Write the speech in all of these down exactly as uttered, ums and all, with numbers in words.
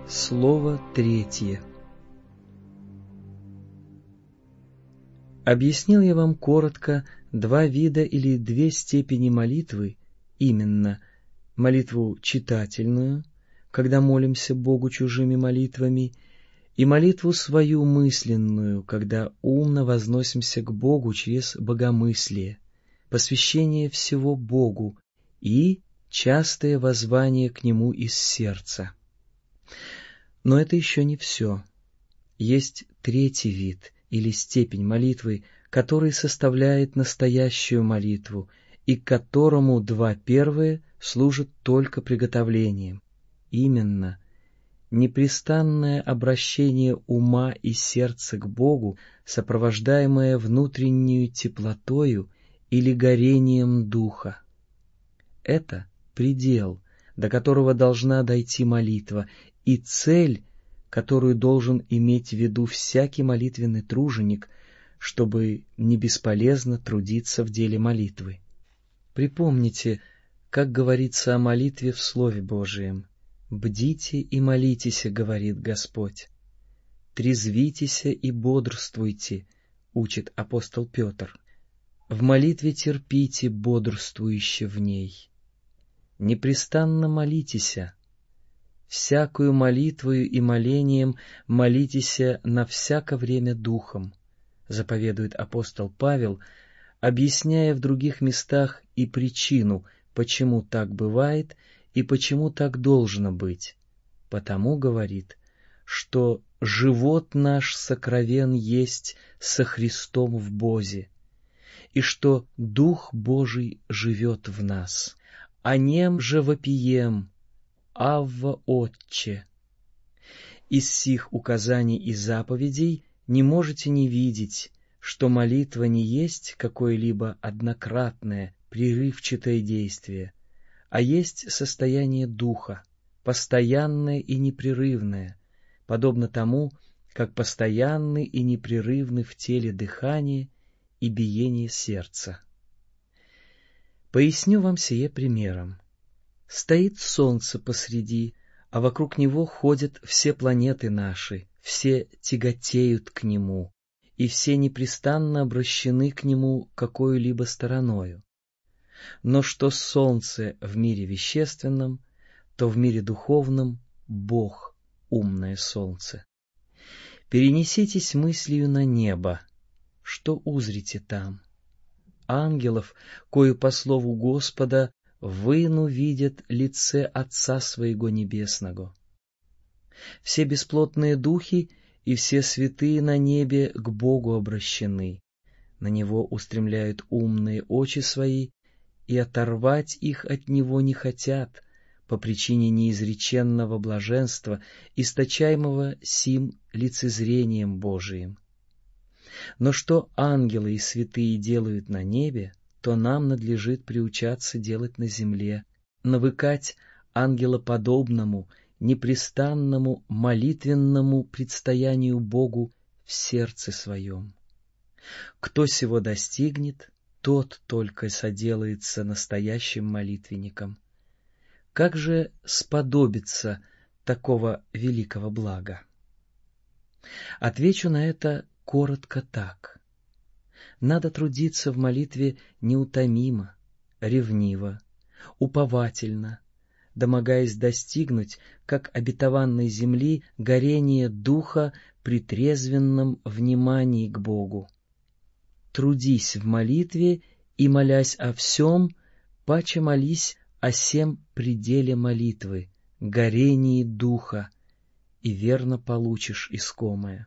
Слово третье. Объяснил я вам коротко два вида или две степени молитвы, именно молитву читательную, когда молимся Богу чужими молитвами, и молитву свою мысленную, когда умно возносимся к Богу через богомыслие, посвящение всего Богу и частое воззвание к Нему из сердца. Но это еще не все. Есть третий вид или степень молитвы, который составляет настоящую молитву, и к которому два первые служат только приготовлением. Именно непрестанное обращение ума и сердца к Богу, сопровождаемое внутреннюю теплотою или горением духа. Это предел, до которого должна дойти молитва, и цель, которую должен иметь в виду всякий молитвенный труженик, чтобы не бесполезно трудиться в деле молитвы. Припомните, как говорится о молитве в Слове Божием. «Бдите и молитесь, — говорит Господь. Трезвитесь и бодрствуйте, — учит апостол Петр. В молитве терпите, бодрствующе в ней. Непрестанно молитесь, всякую молитвою и молением молитесь на всяко время духом, заповедует апостол Павел, объясняя в других местах и причину, почему так бывает и почему так должно быть. Потому, говорит, что живот наш сокровен есть со Христом в Бозе, и что Дух Божий живет в нас. О нем же вопием: Авва, Отче. Из сих указаний и заповедей не можете не видеть, что молитва не есть какое-либо однократное, прерывчатое действие, а есть состояние духа, постоянное и непрерывное, подобно тому, как постоянны и непрерывны в теле дыхание и биение сердца. Поясню вам сие примером. Стоит солнце посреди, а вокруг него ходят все планеты наши, все тяготеют к нему, и все непрестанно обращены к нему какою-либо стороною. Но что солнце в мире вещественном, то в мире духовном Бог — умное солнце. Перенеситесь мыслью на небо. Что узрите там? Ангелов, кою по слову Господа выну видят лице Отца Своего Небесного. Все бесплотные духи и все святые на небе к Богу обращены, на Него устремляют умные очи свои, и оторвать их от Него не хотят по причине неизреченного блаженства, источаемого сим лицезрением Божиим. Но что ангелы и святые делают на небе, то нам надлежит приучаться делать на земле, навыкать ангелоподобному, непрестанному молитвенному предстоянию Богу в сердце своем. Кто сего достигнет, тот только соделается настоящим молитвенником. Как же сподобиться такого великого блага? Отвечу на это коротко так. Надо трудиться в молитве неутомимо, ревниво, уповательно, домогаясь достигнуть, как обетованной земли, горения духа при трезвенном внимании к Богу. Трудись в молитве и, молясь о всем, паче молись о сем пределе молитвы, горении духа, и верно получишь искомое.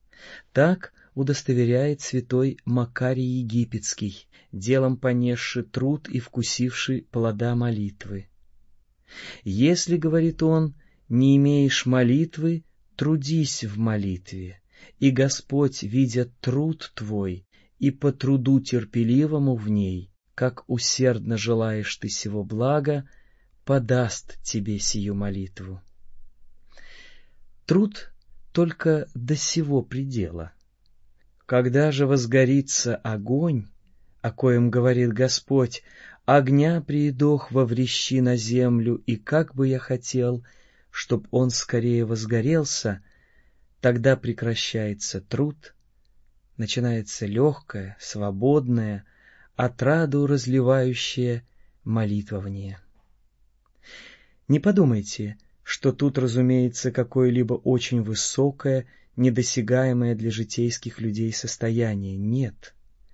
Так удостоверяет святой Макарий Египетский, делом понесший труд и вкусивший плода молитвы. «Если, — говорит он, — не имеешь молитвы, трудись в молитве, и Господь, видя труд твой, и по труду терпеливому в ней, как усердно желаешь ты сего блага, подаст тебе сию молитву». Труд только до сего предела. Когда же возгорится огонь, о коем говорит Господь: «Огня приидох во врещи на землю, и как бы я хотел чтоб он скорее возгорелся, тогда прекращается труд, начинается легкое, свободное, отраду разливающее молитвование. Не подумайте, что тут разумеется какое-либо очень высокое, недосягаемое для житейских людей состояние. Нет.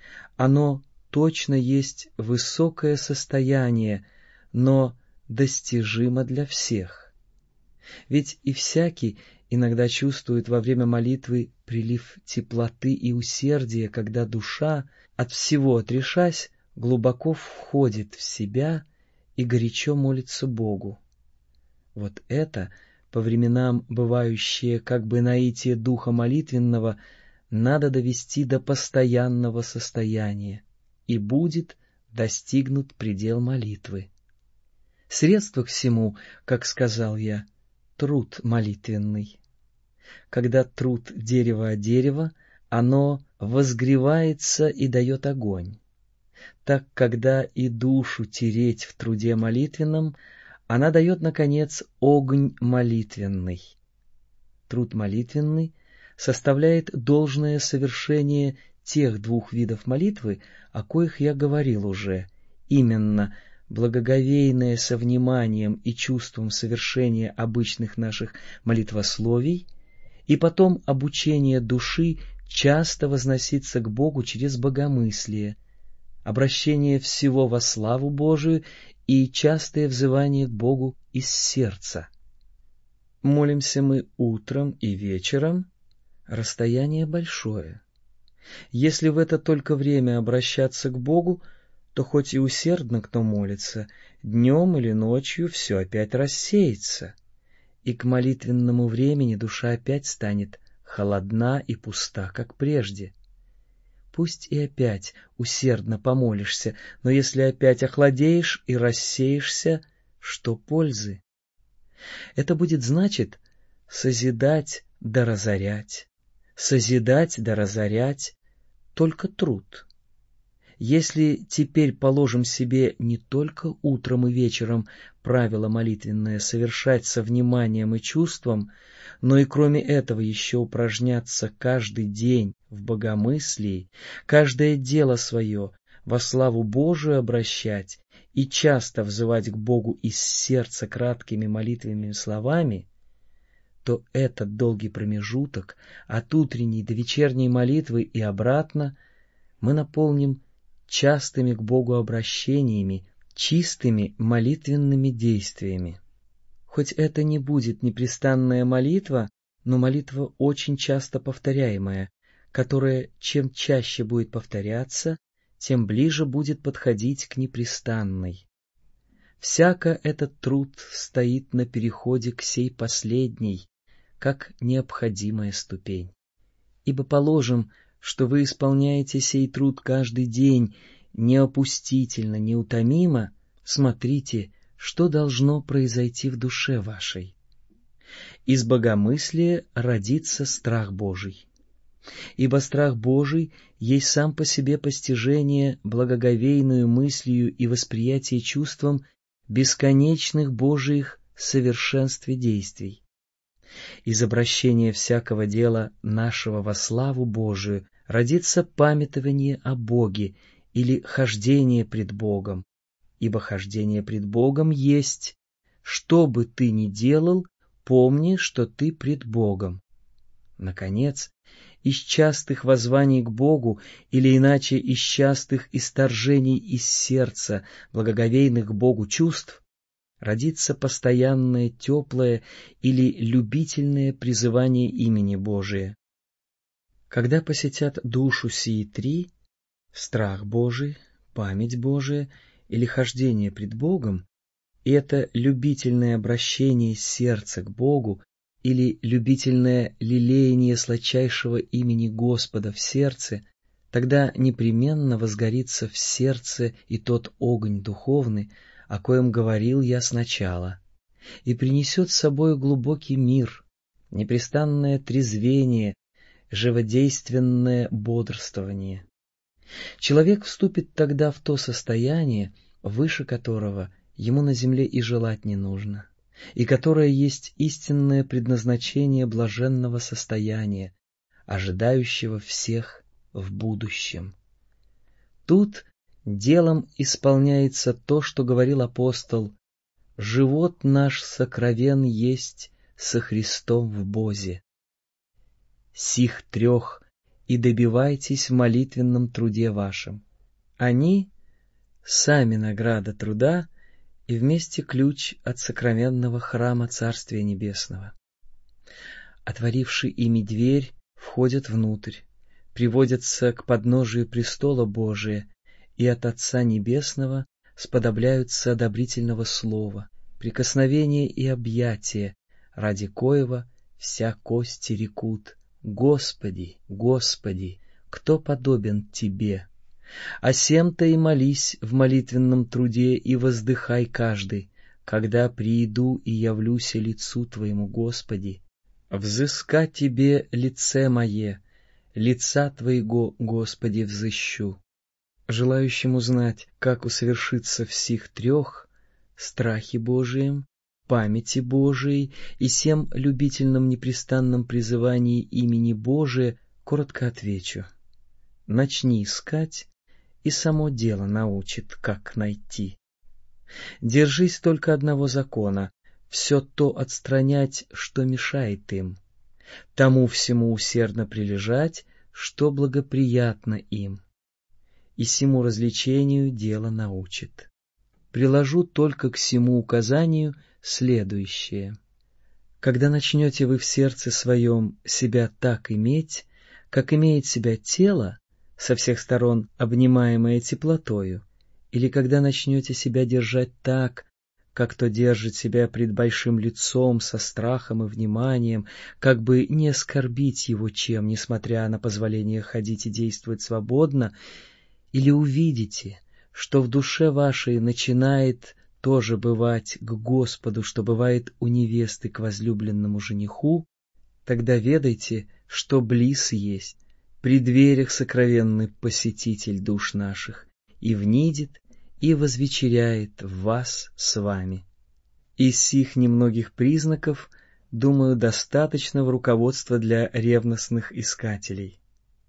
Оно точно есть высокое состояние, но достижимо для всех. Ведь и всякий иногда чувствует во время молитвы прилив теплоты и усердия, когда душа, от всего отрешась, глубоко входит в себя и горячо молится Богу. Вот это, по временам бывающее как бы наитие духа молитвенного, надо довести до постоянного состояния, и будет достигнут предел молитвы. Средство к всему, как сказал я, труд молитвенный. Когда труд дерева о дерево, оно возгревается и дает огонь. Так, когда и душу тереть в труде молитвенном, она дает, наконец, огонь молитвенный. Труд молитвенный составляет должное совершение тех двух видов молитвы, о коих я говорил уже, именно благоговейное со вниманием и чувством совершения обычных наших молитвословий, и потом обучение души часто возноситься к Богу через богомыслие, обращение всего во славу Божию и частое взывание к Богу из сердца. Молимся мы утром и вечером, расстояние большое. Если в это только время обращаться к Богу, то хоть и усердно кто молится, днем или ночью все опять рассеется, и к молитвенному времени душа опять станет холодна и пуста, как прежде. Пусть и опять усердно помолишься, но если опять охладеешь и рассеешься, что пользы? Это будет значит созидать да разорять, созидать да разорять, только труд. Если теперь положим себе не только утром и вечером правило молитвенное совершать со вниманием и чувством, но и кроме этого еще упражняться каждый день в богомыслии, каждое дело свое во славу Божию обращать и часто взывать к Богу из сердца краткими молитвенными словами, то этот долгий промежуток от утренней до вечерней молитвы и обратно мы наполним частыми к Богу обращениями, чистыми молитвенными действиями. Хоть это не будет непрестанная молитва, но молитва очень часто повторяемая, которая чем чаще будет повторяться, тем ближе будет подходить к непрестанной. Всяко этот труд стоит на переходе к сей последней, как необходимая ступень. Ибо положим, что вы исполняете сей труд каждый день, неопустительно, неутомимо, смотрите, что должно произойти в душе вашей. Из богомыслия родится страх Божий. Ибо страх Божий есть сам по себе постижение благоговейную мыслью и восприятие чувством бесконечных Божиих совершенстве действий. Из обращения всякого дела нашего во славу Божию родится памятование о Боге или хождение пред Богом, ибо хождение пред Богом есть: что бы ты ни делал, помни, что ты пред Богом. Наконец, из частых воззваний к Богу, или иначе из частых исторжений из сердца благоговейных к Богу чувств, родится постоянное теплое или любительное призывание имени Божия. Когда посетят душу сии три — страх Божий, память Божия или хождение пред Богом, и это любительное обращение сердца к Богу или любительное лелеяние сладчайшего имени Господа в сердце, тогда непременно возгорится в сердце и тот огонь духовный, о коем говорил я сначала, и принесет с собой глубокий мир, непрестанное трезвение, живодейственное бодрствование. Человек вступит тогда в то состояние, выше которого ему на земле и желать не нужно. и которая есть истинное предназначение блаженного состояния, ожидающего всех в будущем. Тут делом исполняется то, что говорил апостол: «Живот наш сокровен есть со Христом в Бозе». Сих трех и добивайтесь в молитвенном труде вашем. Они — сами награда труда и вместе ключ от сокровенного храма Царствия Небесного. Отворивши ими дверь, входят внутрь, приводятся к подножию престола Божия и от Отца Небесного сподобляются одобрительного слова, прикосновения и объятия, ради коего вся кость рекут: «Господи, Господи, кто подобен Тебе?» О сем-то и молись в молитвенном труде, и воздыхай каждый: «Когда прииду и явлюся лицу Твоему, Господи, взыска Тебе лице мое, лица Твоего, Господи, взыщу». Желающим узнать, как усовершиться в сих трех — страхе Божием, памяти Божией и всем любительном непрестанном призывании имени Божия, коротко отвечу: начни искать, и само дело научит, как найти. Держись только одного закона: все то отстранять, что мешает им, тому всему усердно прилежать, что благоприятно им, и сему развлечению дело научит. Приложу только к сему указанию следующее. Когда начнете вы в сердце своем себя так иметь, как имеет себя тело, со всех сторон обнимаемое теплотою, или когда начнете себя держать так, как то держит себя пред большим лицом, со страхом и вниманием, как бы не оскорбить его чем, несмотря на позволение ходить и действовать свободно, или увидите, что в душе вашей начинает тоже бывать к Господу, что бывает у невесты к возлюбленному жениху, тогда ведайте, что близ есть, при дверях сокровенный посетитель душ наших, и внидит, и возвечеряет в вас с вами. Из сих немногих признаков, думаю, достаточного руководства для ревностных искателей.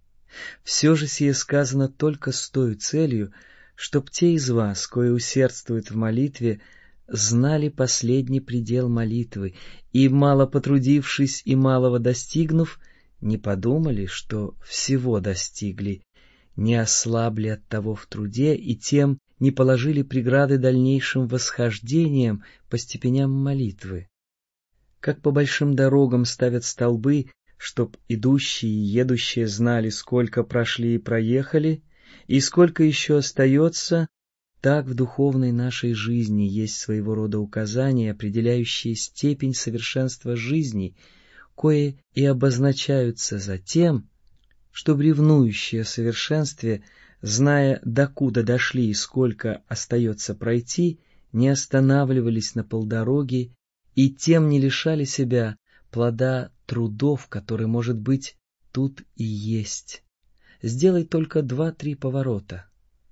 Все же сие сказано только с той целью, чтоб те из вас, кои усердствуют в молитве, знали последний предел молитвы, и, мало потрудившись и малого достигнув, не подумали, что всего достигли, не ослабли от того в труде и тем не положили преграды дальнейшим восхождениям по степеням молитвы. Как по большим дорогам ставят столбы, чтоб идущие и едущие знали, сколько прошли и проехали, и сколько еще остается, так в духовной нашей жизни есть своего рода указания, определяющие степень совершенства жизни, кое и обозначаются затем, чтобы ревнующие о совершенстве, зная, докуда дошли и сколько остается пройти, не останавливались на полдороги и тем не лишали себя плода трудов, который, может быть, тут и есть. Сделай только два-три поворота.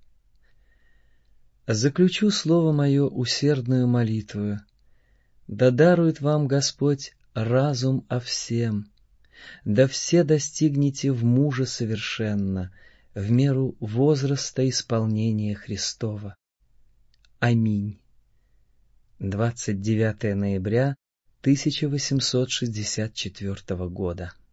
Заключу слово мое усердную молитвою. Да дарует вам Господь разум о всем, да все достигнете в мужа совершенно, в меру возраста исполнения Христова. Аминь. двадцать девятое ноября тысяча восемьсот шестьдесят четвёртого года.